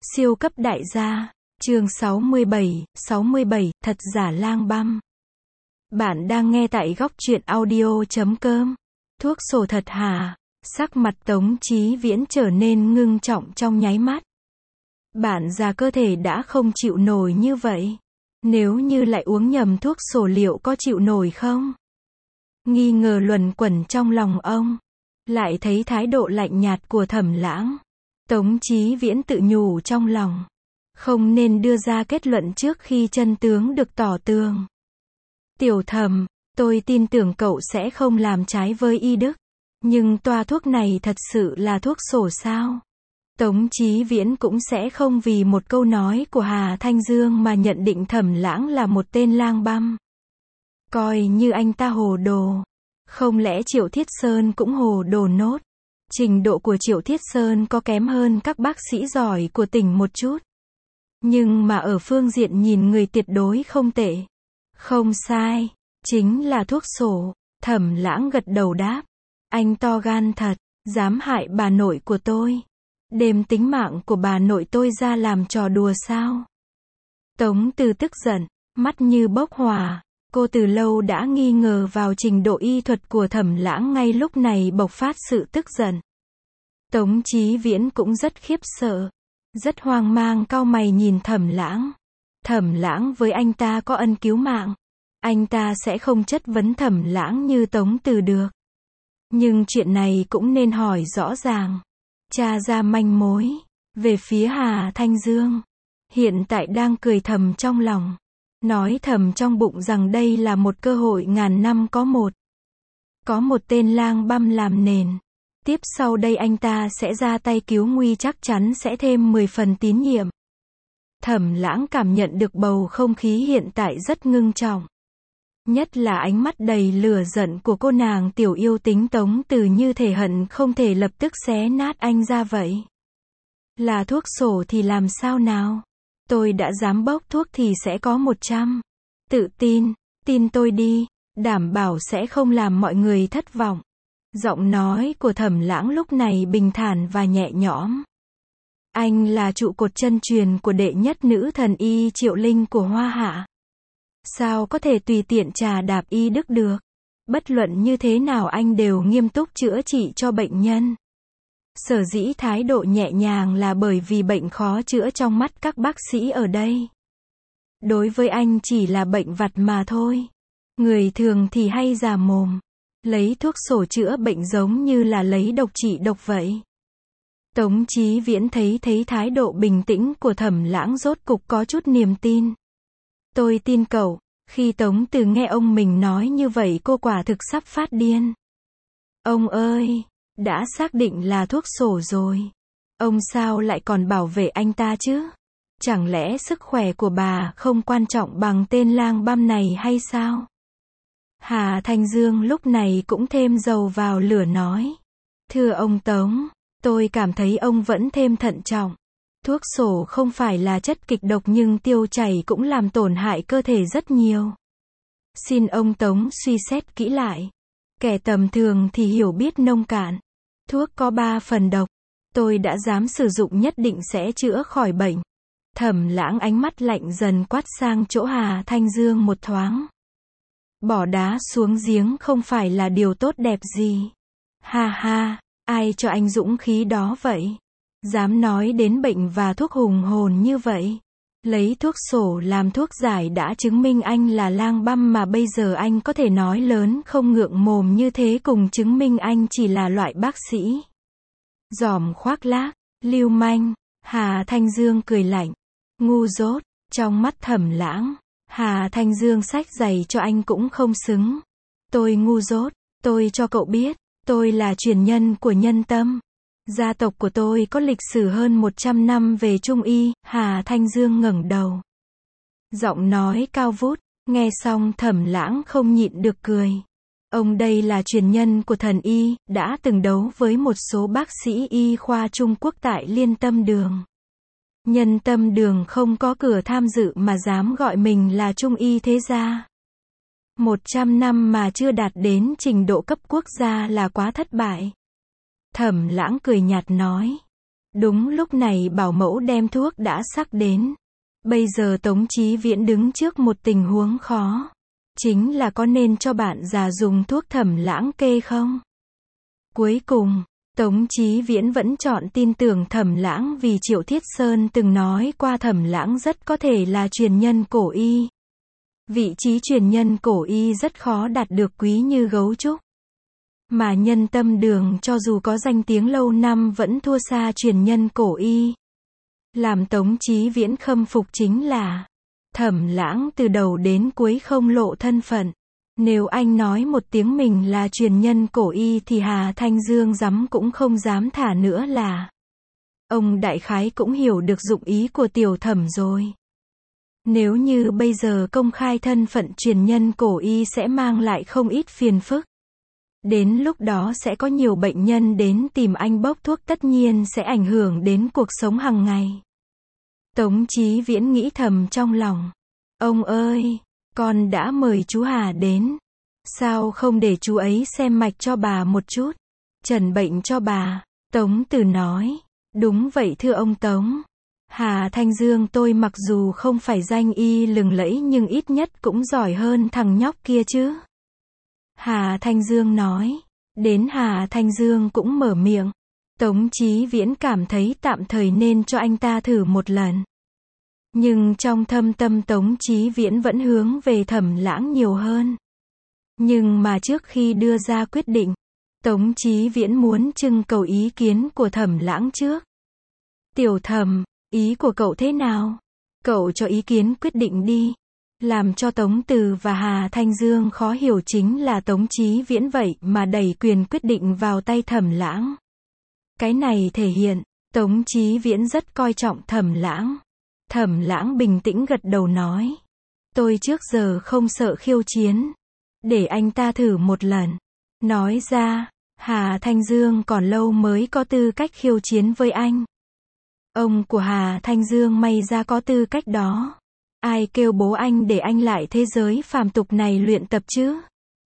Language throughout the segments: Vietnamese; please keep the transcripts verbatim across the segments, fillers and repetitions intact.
Siêu cấp đại gia, chương sáu mươi bảy, sáu mươi bảy, thật giả lang băm. Bạn đang nghe tại góc truyện audio chấm com. Thuốc sổ thật hả? Sắc mặt Tống Chí Viễn trở nên ngưng trọng trong nháy mắt. Bạn già cơ thể đã không chịu nổi như vậy. Nếu như lại uống nhầm thuốc sổ liệu có chịu nổi không? Nghi ngờ luẩn quẩn trong lòng ông. Lại thấy thái độ lạnh nhạt của Thẩm Lãng. Tống Chí Viễn tự nhủ trong lòng. Không nên đưa ra kết luận trước khi chân tướng được tỏ tường. Tiểu Thẩm, tôi tin tưởng cậu sẽ không làm trái với y đức. Nhưng toa thuốc này thật sự là thuốc sổ sao? Tống Chí Viễn cũng sẽ không vì một câu nói của Hà Thanh Dương mà nhận định Thẩm Lãng là một tên lang băm. Coi như anh ta hồ đồ. Không lẽ Triệu Thiết Sơn cũng hồ đồ nốt? Trình độ của Triệu Thiết Sơn có kém hơn các bác sĩ giỏi của tỉnh một chút. Nhưng mà ở phương diện nhìn người tuyệt đối không tệ. Không sai, chính là thuốc sổ. Thẩm Lãng gật đầu đáp. Anh to gan thật, dám hại bà nội của tôi. Đem tính mạng của bà nội tôi ra làm trò đùa sao? Tống Từ tức giận, mắt như bốc hỏa. Cô từ lâu đã nghi ngờ vào trình độ y thuật của Thẩm Lãng, ngay lúc này bộc phát sự tức giận. Tống Chí Viễn cũng rất khiếp sợ, rất hoang mang cau mày nhìn Thẩm Lãng. Thẩm Lãng với anh ta có ân cứu mạng, anh ta sẽ không chất vấn Thẩm Lãng như Tống Từ được. Nhưng chuyện này cũng nên hỏi rõ ràng, tra ra manh mối. Về phía Hà Thanh Dương, hiện tại đang cười thầm trong lòng. Nói thầm trong bụng rằng đây là một cơ hội ngàn năm có một. Có một tên lang băm làm nền. Tiếp sau đây anh ta sẽ ra tay cứu nguy, chắc chắn sẽ thêm mười phần tín nhiệm. Thẩm Lãng cảm nhận được bầu không khí hiện tại rất ngưng trọng. Nhất là ánh mắt đầy lửa giận của cô nàng tiểu yêu tính Tống Từ, như thể hận không thể lập tức xé nát anh ra vậy. Là thuốc sổ thì làm sao nào? Tôi đã dám bốc thuốc thì sẽ có một trăm. Tự tin, tin tôi đi, đảm bảo sẽ không làm mọi người thất vọng. Giọng nói của Thẩm Lãng lúc này bình thản và nhẹ nhõm. Anh là trụ cột chân truyền của đệ nhất nữ thần y Triệu Linh của Hoa Hạ. Sao có thể tùy tiện trà đạp y đức được? Bất luận như thế nào anh đều nghiêm túc chữa trị cho bệnh nhân. Sở dĩ thái độ nhẹ nhàng là bởi vì bệnh khó chữa trong mắt các bác sĩ ở đây. Đối với anh chỉ là bệnh vặt mà thôi. Người thường thì hay già mồm. Lấy thuốc sổ chữa bệnh giống như là lấy độc trị độc vậy. Tống Chí Viễn thấy thấy thái độ bình tĩnh của Thẩm Lãng rốt cục có chút niềm tin. Tôi tin cậu. Khi Tống Từ nghe ông mình nói như vậy, cô quả thực sắp phát điên. Ông ơi! Đã xác định là thuốc sổ rồi. Ông sao lại còn bảo vệ anh ta chứ? Chẳng lẽ sức khỏe của bà không quan trọng bằng tên lang băm này hay sao? Hà Thanh Dương lúc này cũng thêm dầu vào lửa nói. Thưa ông Tống, tôi cảm thấy ông vẫn thêm thận trọng. Thuốc sổ không phải là chất kịch độc nhưng tiêu chảy cũng làm tổn hại cơ thể rất nhiều. Xin ông Tống suy xét kỹ lại. Kẻ tầm thường thì hiểu biết nông cạn. Thuốc có ba phần độc. Tôi đã dám sử dụng nhất định sẽ chữa khỏi bệnh. Thẩm Lãng ánh mắt lạnh dần quát sang chỗ Hà Thanh Dương một thoáng. Bỏ đá xuống giếng không phải là điều tốt đẹp gì. Ha ha, ai cho anh dũng khí đó vậy? Dám nói đến bệnh và thuốc hùng hồn như vậy. Lấy thuốc sổ làm thuốc giải đã chứng minh anh là lang băm, mà bây giờ anh có thể nói lớn không ngượng mồm như thế, cùng chứng minh anh chỉ là loại bác sĩ giòm khoác lác, lưu manh. Hà Thanh Dương cười lạnh. Ngu dốt. Trong mắt Thẩm Lãng, Hà Thanh Dương xách giày cho anh cũng không xứng. Tôi ngu dốt. Tôi cho cậu biết, tôi là truyền nhân của Nhân Tâm. Gia tộc của tôi có lịch sử hơn một trăm năm về Trung y. Hà Thanh Dương ngẩng đầu. Giọng nói cao vút. Nghe xong Thẩm Lãng không nhịn được cười. Ông đây là truyền nhân của thần y, đã từng đấu với một số bác sĩ y khoa Trung Quốc tại Liên Tâm Đường. Nhân Tâm Đường không có cửa tham dự mà dám gọi mình là Trung y thế gia. Một trăm năm mà chưa đạt đến trình độ cấp quốc gia là quá thất bại. Thẩm Lãng cười nhạt nói. Đúng lúc này bảo mẫu đem thuốc đã sắc đến. Bây giờ Tống Chí Viễn đứng trước một tình huống khó. Chính là có nên cho bạn già dùng thuốc Thẩm Lãng kê không? Cuối cùng, Tống Chí Viễn vẫn chọn tin tưởng Thẩm Lãng vì Triệu Thiết Sơn từng nói qua Thẩm Lãng rất có thể là truyền nhân cổ y. Vị trí truyền nhân cổ y rất khó đạt được, quý như gấu trúc. Mà Nhân Tâm Đường cho dù có danh tiếng lâu năm vẫn thua xa truyền nhân cổ y. Làm Tống Chí Viễn khâm phục chính là Thẩm Lãng từ đầu đến cuối không lộ thân phận. Nếu anh nói một tiếng mình là truyền nhân cổ y thì Hà Thanh Dương dám cũng không dám thả nữa là. Ông đại khái cũng hiểu được dụng ý của tiểu Thẩm rồi. Nếu như bây giờ công khai thân phận truyền nhân cổ y sẽ mang lại không ít phiền phức. Đến lúc đó sẽ có nhiều bệnh nhân đến tìm anh bốc thuốc, tất nhiên sẽ ảnh hưởng đến cuộc sống hàng ngày. Tống Chí Viễn nghĩ thầm trong lòng. Ông ơi, con đã mời chú Hà đến. Sao không để chú ấy xem mạch cho bà một chút? Trần bệnh cho bà. Tống Từ nói. Đúng vậy thưa ông Tống. Hà Thanh Dương tôi mặc dù không phải danh y lừng lẫy nhưng ít nhất cũng giỏi hơn thằng nhóc kia chứ. Hà Thanh Dương nói. Đến Hà Thanh Dương cũng mở miệng. Tống Chí Viễn cảm thấy tạm thời nên cho anh ta thử một lần. Nhưng trong thâm tâm Tống Chí Viễn vẫn hướng về Thẩm Lãng nhiều hơn. Nhưng mà trước khi đưa ra quyết định, Tống Chí Viễn muốn trưng cầu ý kiến của Thẩm Lãng trước. Tiểu Thẩm, ý của cậu thế nào? Cậu cho ý kiến quyết định đi. Làm cho Tống Từ và Hà Thanh Dương khó hiểu chính là Tống Chí Viễn vậy mà đẩy quyền quyết định vào tay Thẩm Lãng. Cái này thể hiện, Tống Chí Viễn rất coi trọng Thẩm Lãng. Thẩm Lãng bình tĩnh gật đầu nói. Tôi trước giờ không sợ khiêu chiến. Để anh ta thử một lần. Nói ra, Hà Thanh Dương còn lâu mới có tư cách khiêu chiến với anh. Ông của Hà Thanh Dương may ra có tư cách đó. Ai kêu bố anh để anh lại thế giới phàm tục này luyện tập chứ?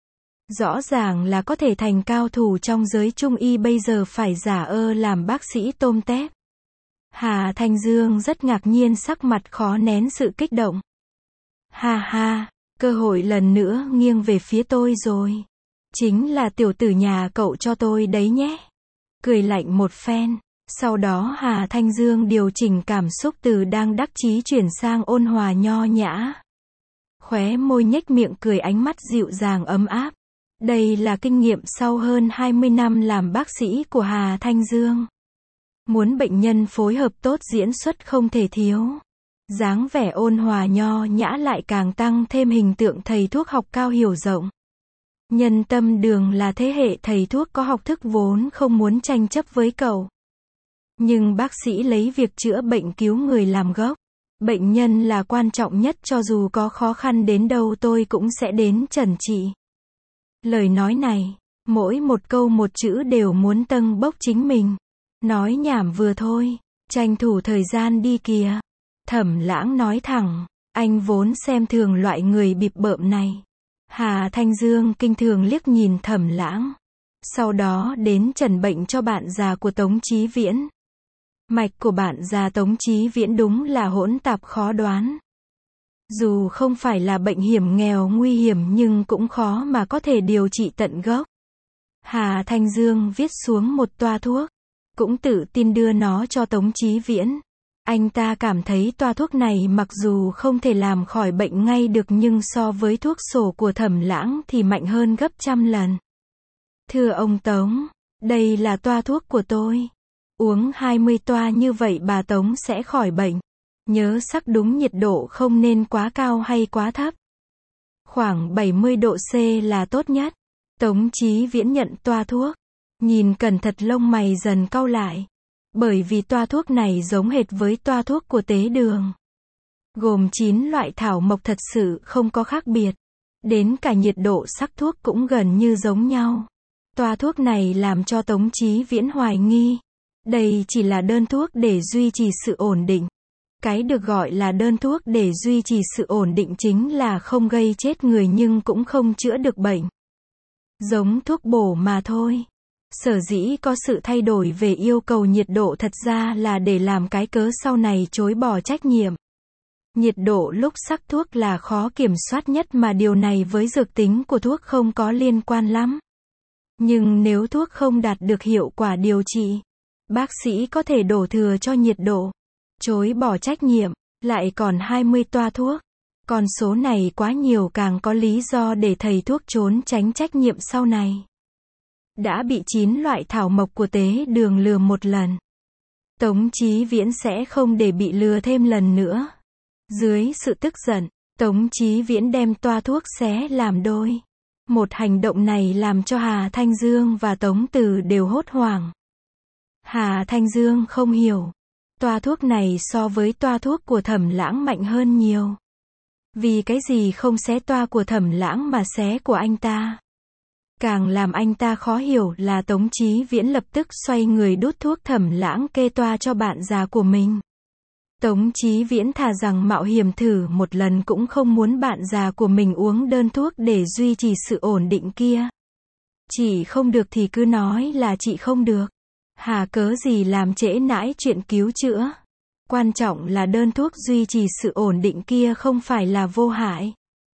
Rõ ràng là có thể thành cao thủ trong giới trung y, bây giờ phải giả ơ làm bác sĩ tôm tép. Hà Thanh Dương rất ngạc nhiên, sắc mặt khó nén sự kích động. Ha ha, cơ hội lần nữa nghiêng về phía tôi rồi. Chính là tiểu tử nhà cậu cho tôi đấy nhé. Cười lạnh một phen. Sau đó Hà Thanh Dương điều chỉnh cảm xúc từ đang đắc chí chuyển sang ôn hòa nho nhã. Khóe môi nhếch miệng cười, ánh mắt dịu dàng ấm áp. Đây là kinh nghiệm sau hơn hai mươi năm làm bác sĩ của Hà Thanh Dương. Muốn bệnh nhân phối hợp tốt diễn xuất không thể thiếu. Dáng vẻ ôn hòa nho nhã lại càng tăng thêm hình tượng thầy thuốc học cao hiểu rộng. Nhân Tâm Đường là thế hệ thầy thuốc có học thức vốn không muốn tranh chấp với cậu. Nhưng bác sĩ lấy việc chữa bệnh cứu người làm gốc. Bệnh nhân là quan trọng nhất, cho dù có khó khăn đến đâu tôi cũng sẽ đến trần trị. Lời nói này, mỗi một câu một chữ đều muốn tâng bốc chính mình. Nói nhảm vừa thôi, tranh thủ thời gian đi kìa. Thẩm Lãng nói thẳng, anh vốn xem thường loại người bịp bợm này. Hà Thanh Dương kinh thường liếc nhìn Thẩm Lãng. Sau đó đến trần bệnh cho bạn già của Tống Chí Viễn. Mạch của bạn già Tống Chí Viễn đúng là hỗn tạp khó đoán. Dù không phải là bệnh hiểm nghèo nguy hiểm nhưng cũng khó mà có thể điều trị tận gốc. Hà Thanh Dương viết xuống một toa thuốc, cũng tự tin đưa nó cho Tống Chí Viễn. Anh ta cảm thấy toa thuốc này mặc dù không thể làm khỏi bệnh ngay được nhưng so với thuốc sổ của Thẩm Lãng thì mạnh hơn gấp trăm lần. Thưa ông Tống, đây là toa thuốc của tôi. Uống hai mươi toa như vậy bà Tống sẽ khỏi bệnh. Nhớ sắc đúng nhiệt độ không nên quá cao hay quá thấp. Khoảng bảy mươi độ C là tốt nhất. Tống Chí Viễn nhận toa thuốc. Nhìn cẩn thận lông mày dần cau lại. Bởi vì toa thuốc này giống hệt với toa thuốc của Tế Đường. Gồm chín loại thảo mộc, thật sự không có khác biệt. Đến cả nhiệt độ sắc thuốc cũng gần như giống nhau. Toa thuốc này làm cho Tống Chí Viễn hoài nghi. Đây chỉ là đơn thuốc để duy trì sự ổn định. Cái được gọi là đơn thuốc để duy trì sự ổn định chính là không gây chết người nhưng cũng không chữa được bệnh. Giống thuốc bổ mà thôi. Sở dĩ có sự thay đổi về yêu cầu nhiệt độ thật ra là để làm cái cớ sau này chối bỏ trách nhiệm. Nhiệt độ lúc sắc thuốc là khó kiểm soát nhất mà điều này với dược tính của thuốc không có liên quan lắm. Nhưng nếu thuốc không đạt được hiệu quả điều trị, bác sĩ có thể đổ thừa cho nhiệt độ, chối bỏ trách nhiệm, lại còn hai mươi toa thuốc. Con số này quá nhiều càng có lý do để thầy thuốc trốn tránh trách nhiệm sau này. Đã bị chín loại thảo mộc của tế đường lừa một lần. Tống Chí Viễn sẽ không để bị lừa thêm lần nữa. Dưới sự tức giận, Tống Chí Viễn đem toa thuốc xé làm đôi. Một hành động này làm cho Hà Thanh Dương và Tống Từ đều hốt hoảng. Hà Thanh Dương không hiểu. Toa thuốc này so với toa thuốc của Thẩm Lãng mạnh hơn nhiều. Vì cái gì không xé toa của Thẩm Lãng mà xé của anh ta? Càng làm anh ta khó hiểu là Tống Chí Viễn lập tức xoay người đút thuốc Thẩm Lãng kê toa cho bạn già của mình. Tống Chí Viễn thà rằng mạo hiểm thử một lần cũng không muốn bạn già của mình uống đơn thuốc để duy trì sự ổn định kia. Chị không được thì cứ nói là chị không được. Hà cớ gì làm trễ nãi chuyện cứu chữa. Quan trọng là đơn thuốc duy trì sự ổn định kia không phải là vô hại.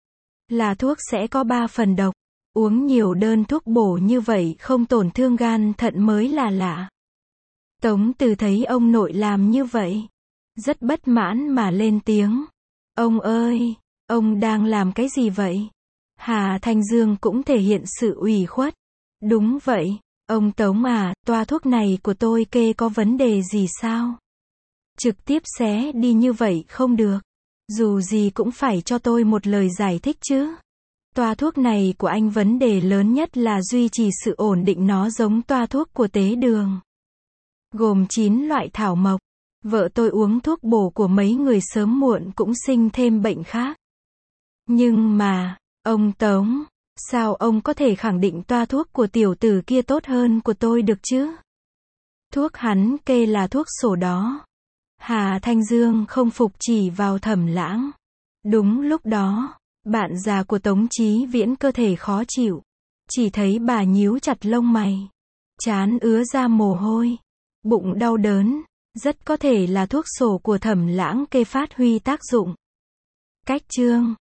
Là thuốc sẽ có ba phần độc. Uống nhiều đơn thuốc bổ như vậy không tổn thương gan thận mới là lạ. Tống Từ thấy ông nội làm như vậy, rất bất mãn mà lên tiếng. Ông ơi, ông đang làm cái gì vậy? Hà Thanh Dương cũng thể hiện sự ủy khuất. Đúng vậy, ông Tống à, toa thuốc này của tôi kê có vấn đề gì sao? Trực tiếp xé đi như vậy không được. Dù gì cũng phải cho tôi một lời giải thích chứ. Toa thuốc này của anh vấn đề lớn nhất là duy trì sự ổn định, nó giống toa thuốc của tế đường. Gồm chín loại thảo mộc. Vợ tôi uống thuốc bổ của mấy người sớm muộn cũng sinh thêm bệnh khác. Nhưng mà, ông Tống, sao ông có thể khẳng định toa thuốc của tiểu tử kia tốt hơn của tôi được chứ? Thuốc hắn kê là thuốc sổ đó. Hà Thanh Dương không phục chỉ vào Thẩm Lãng. Đúng lúc đó, bạn già của Tống Chí Viễn cơ thể khó chịu. Chỉ thấy bà nhíu chặt lông mày. Trán ứa ra mồ hôi. Bụng đau đớn. Rất có thể là thuốc sổ của Thẩm Lãng kê phát huy tác dụng. Cách chương